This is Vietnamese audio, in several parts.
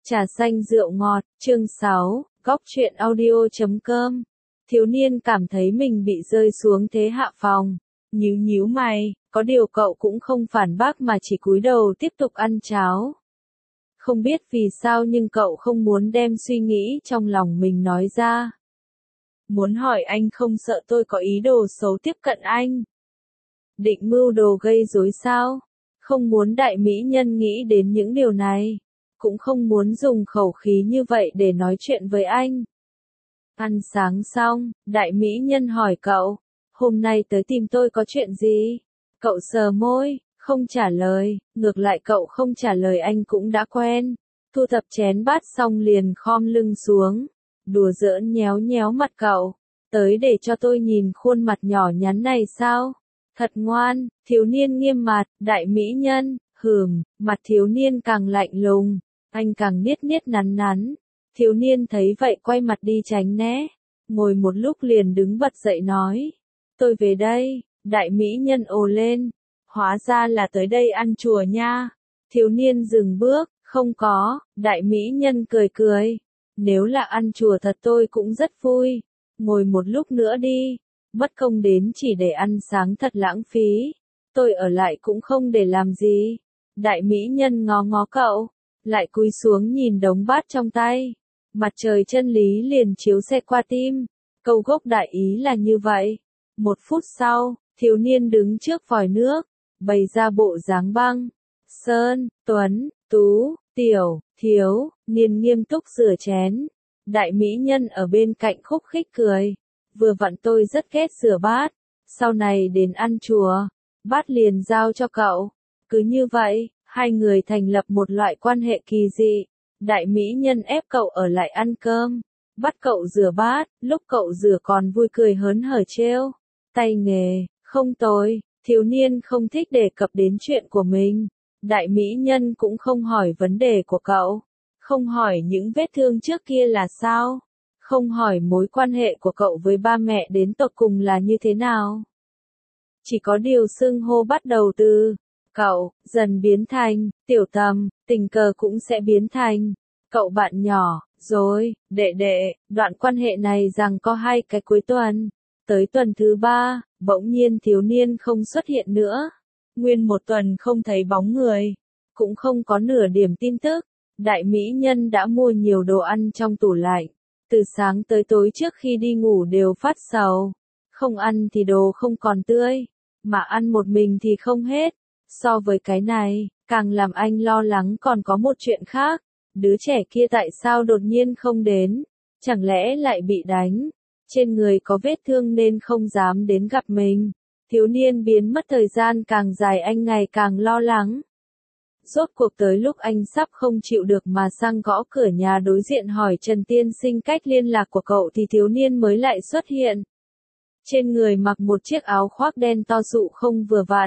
Trà xanh rượu ngọt, chương 6, góc truyện audio.com. Thiếu niên cảm thấy mình bị rơi xuống thế hạ phòng. Nhíu nhíu mày, có điều cậu cũng không phản bác mà chỉ cúi đầu tiếp tục ăn cháo. Không biết vì sao nhưng cậu không muốn đem suy nghĩ trong lòng mình nói ra. Muốn hỏi anh không sợ tôi có ý đồ xấu tiếp cận anh. Định mưu đồ gây rối sao? Không muốn đại mỹ nhân nghĩ đến những điều này. Cũng không muốn dùng khẩu khí như vậy để nói chuyện với anh. Ăn sáng xong, đại mỹ nhân hỏi cậu, hôm nay tới tìm tôi có chuyện gì? Cậu sờ môi, không trả lời, ngược lại cậu không trả lời anh cũng đã quen. Thu thập chén bát xong liền khom lưng xuống, đùa giỡn nhéo nhéo mặt cậu, tới để cho tôi nhìn khuôn mặt nhỏ nhắn này sao? Thật ngoan, thiếu niên nghiêm mặt, đại mỹ nhân, mặt thiếu niên càng lạnh lùng. Anh càng niết niết nắn nắn. Thiếu niên thấy vậy quay mặt đi tránh né. Ngồi một lúc liền đứng bật dậy nói. Tôi về đây. Đại mỹ nhân ồ lên. Hóa ra là tới đây ăn chùa nha. Thiếu niên dừng bước. Không có. Đại mỹ nhân cười cười. Nếu là ăn chùa thật tôi cũng rất vui. Ngồi một lúc nữa đi. Mất công đến chỉ để ăn sáng thật lãng phí. Tôi ở lại cũng không để làm gì. Đại mỹ nhân ngó ngó cậu. Lại cúi xuống nhìn đống bát trong tay. Mặt trời chân lý liền chiếu xẹt qua tim. Câu gốc đại ý là như vậy. Một phút sau, thiếu niên đứng trước vòi nước, bày ra bộ dáng băng. Sơn, Tuấn, Tú, Tiểu, Thiếu, niên nghiêm túc rửa chén. Đại mỹ nhân ở bên cạnh khúc khích cười. Vừa vặn tôi rất ghét rửa bát. Sau này đến ăn chùa, bát liền giao cho cậu. Cứ như vậy. Hai người thành lập một loại quan hệ kỳ dị. Đại mỹ nhân ép cậu ở lại ăn cơm, bắt cậu rửa bát, lúc cậu rửa còn vui cười hớn hở trêu. Tay nghề, không tồi, thiếu niên không thích đề cập đến chuyện của mình. Đại mỹ nhân cũng không hỏi vấn đề của cậu. Không hỏi những vết thương trước kia là sao. Không hỏi mối quan hệ của cậu với ba mẹ đến tột cùng là như thế nào. Chỉ có điều xưng hô bắt đầu từ cậu, dần biến thành, tiểu tầm, tình cờ cũng sẽ biến thành, cậu bạn nhỏ, rồi, đệ đệ, đoạn quan hệ này rằng có 2 cái cuối tuần. Tới tuần thứ 3, bỗng nhiên thiếu niên không xuất hiện nữa. Nguyên một tuần không thấy bóng người, cũng không có nửa điểm tin tức. Đại mỹ nhân đã mua nhiều đồ ăn trong tủ lạnh. Từ sáng tới tối trước khi đi ngủ đều phát sầu. Không ăn thì đồ không còn tươi, mà ăn một mình thì không hết. So với cái này, càng làm anh lo lắng còn có một chuyện khác. Đứa trẻ kia tại sao đột nhiên không đến? Chẳng lẽ lại bị đánh? Trên người có vết thương nên không dám đến gặp mình. Thiếu niên biến mất thời gian càng dài anh ngày càng lo lắng. Rốt cuộc tới lúc anh sắp không chịu được mà sang gõ cửa nhà đối diện hỏi Trần Tiên Sinh cách liên lạc của cậu thì thiếu niên mới lại xuất hiện. Trên người mặc một chiếc áo khoác đen to dụ không vừa vặn.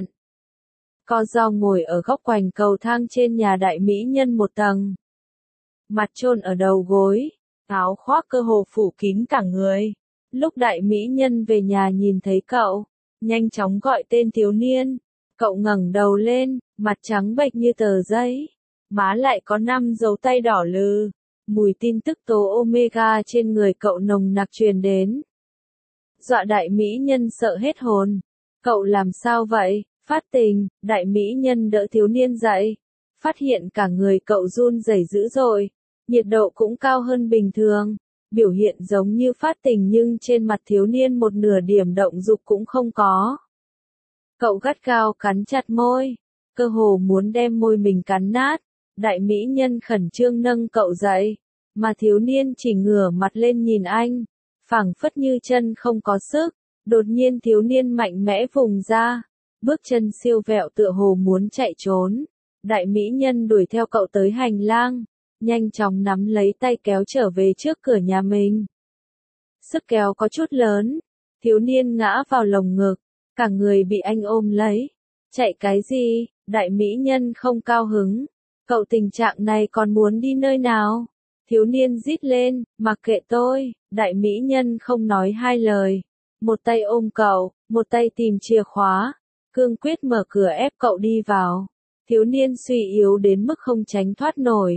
Co ro ngồi ở góc quành cầu thang trên nhà đại mỹ nhân một tầng. Mặt chôn ở đầu gối, áo khoác cơ hồ phủ kín cả người. Lúc đại mỹ nhân về nhà nhìn thấy cậu, nhanh chóng gọi tên thiếu niên. Cậu ngẩng đầu lên, mặt trắng bệch như tờ giấy. Má lại có 5 dấu tay đỏ lừ. Mùi tin tức tố omega trên người cậu nồng nặc truyền đến. Dọa đại mỹ nhân sợ hết hồn. Cậu làm sao vậy? Phát tình, đại mỹ nhân đỡ thiếu niên dậy. Phát hiện cả người cậu run rẩy dữ dội. Nhiệt độ cũng cao hơn bình thường. Biểu hiện giống như phát tình nhưng trên mặt thiếu niên một nửa điểm động dục cũng không có. Cậu gắt gao cắn chặt môi. Cơ hồ muốn đem môi mình cắn nát. Đại mỹ nhân khẩn trương nâng cậu dậy. Mà thiếu niên chỉ ngửa mặt lên nhìn anh. Phảng phất như chân không có sức. Đột nhiên thiếu niên mạnh mẽ vùng ra. Bước chân siêu vẹo tựa hồ muốn chạy trốn. Đại mỹ nhân đuổi theo cậu tới hành lang. Nhanh chóng nắm lấy tay kéo trở về trước cửa nhà mình. Sức kéo có chút lớn. Thiếu niên ngã vào lồng ngực. Cả người bị anh ôm lấy. Chạy cái gì? Đại mỹ nhân không cao hứng. Cậu tình trạng này còn muốn đi nơi nào? Thiếu niên rít lên, mặc kệ tôi. Đại mỹ nhân không nói 2 lời. Một tay ôm cậu, một tay tìm chìa khóa. Cương quyết mở cửa ép cậu đi vào. Thiếu niên suy yếu đến mức không tránh thoát nổi.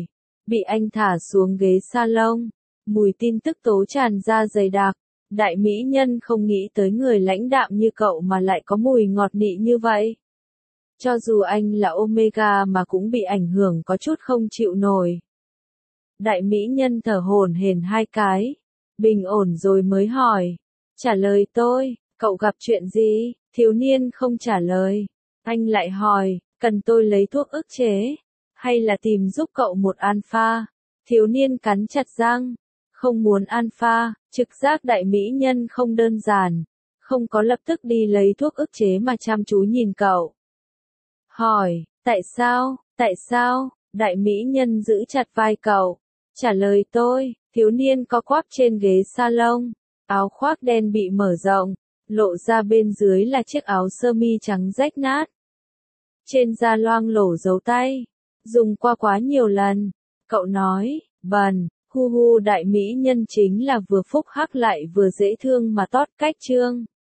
bị anh thả xuống ghế salon. Mùi tin tức tố tràn ra dày đặc. Đại mỹ nhân không nghĩ tới người lãnh đạm như cậu mà lại có mùi ngọt nị như vậy. Cho dù anh là Omega mà cũng bị ảnh hưởng có chút không chịu nổi. Đại mỹ nhân thở hổn hển 2 cái. Bình ổn rồi mới hỏi. Trả lời tôi, cậu gặp chuyện gì? Thiếu niên không trả lời. Anh lại hỏi, cần tôi lấy thuốc ức chế? Hay là tìm giúp cậu một alpha? Thiếu niên cắn chặt răng. Không muốn alpha, trực giác đại mỹ nhân không đơn giản. Không có lập tức đi lấy thuốc ức chế mà chăm chú nhìn cậu. Hỏi, tại sao? Đại mỹ nhân giữ chặt vai cậu. Trả lời tôi, thiếu niên co quắp trên ghế salon. Áo khoác đen bị mở rộng, lộ ra bên dưới là chiếc áo sơ mi trắng rách nát. Trên da loang lổ dấu tay, dùng qua quá nhiều lần. Cậu nói, bần, hu hu đại mỹ nhân chính là vừa phúc hắc lại vừa dễ thương mà tót cách trương.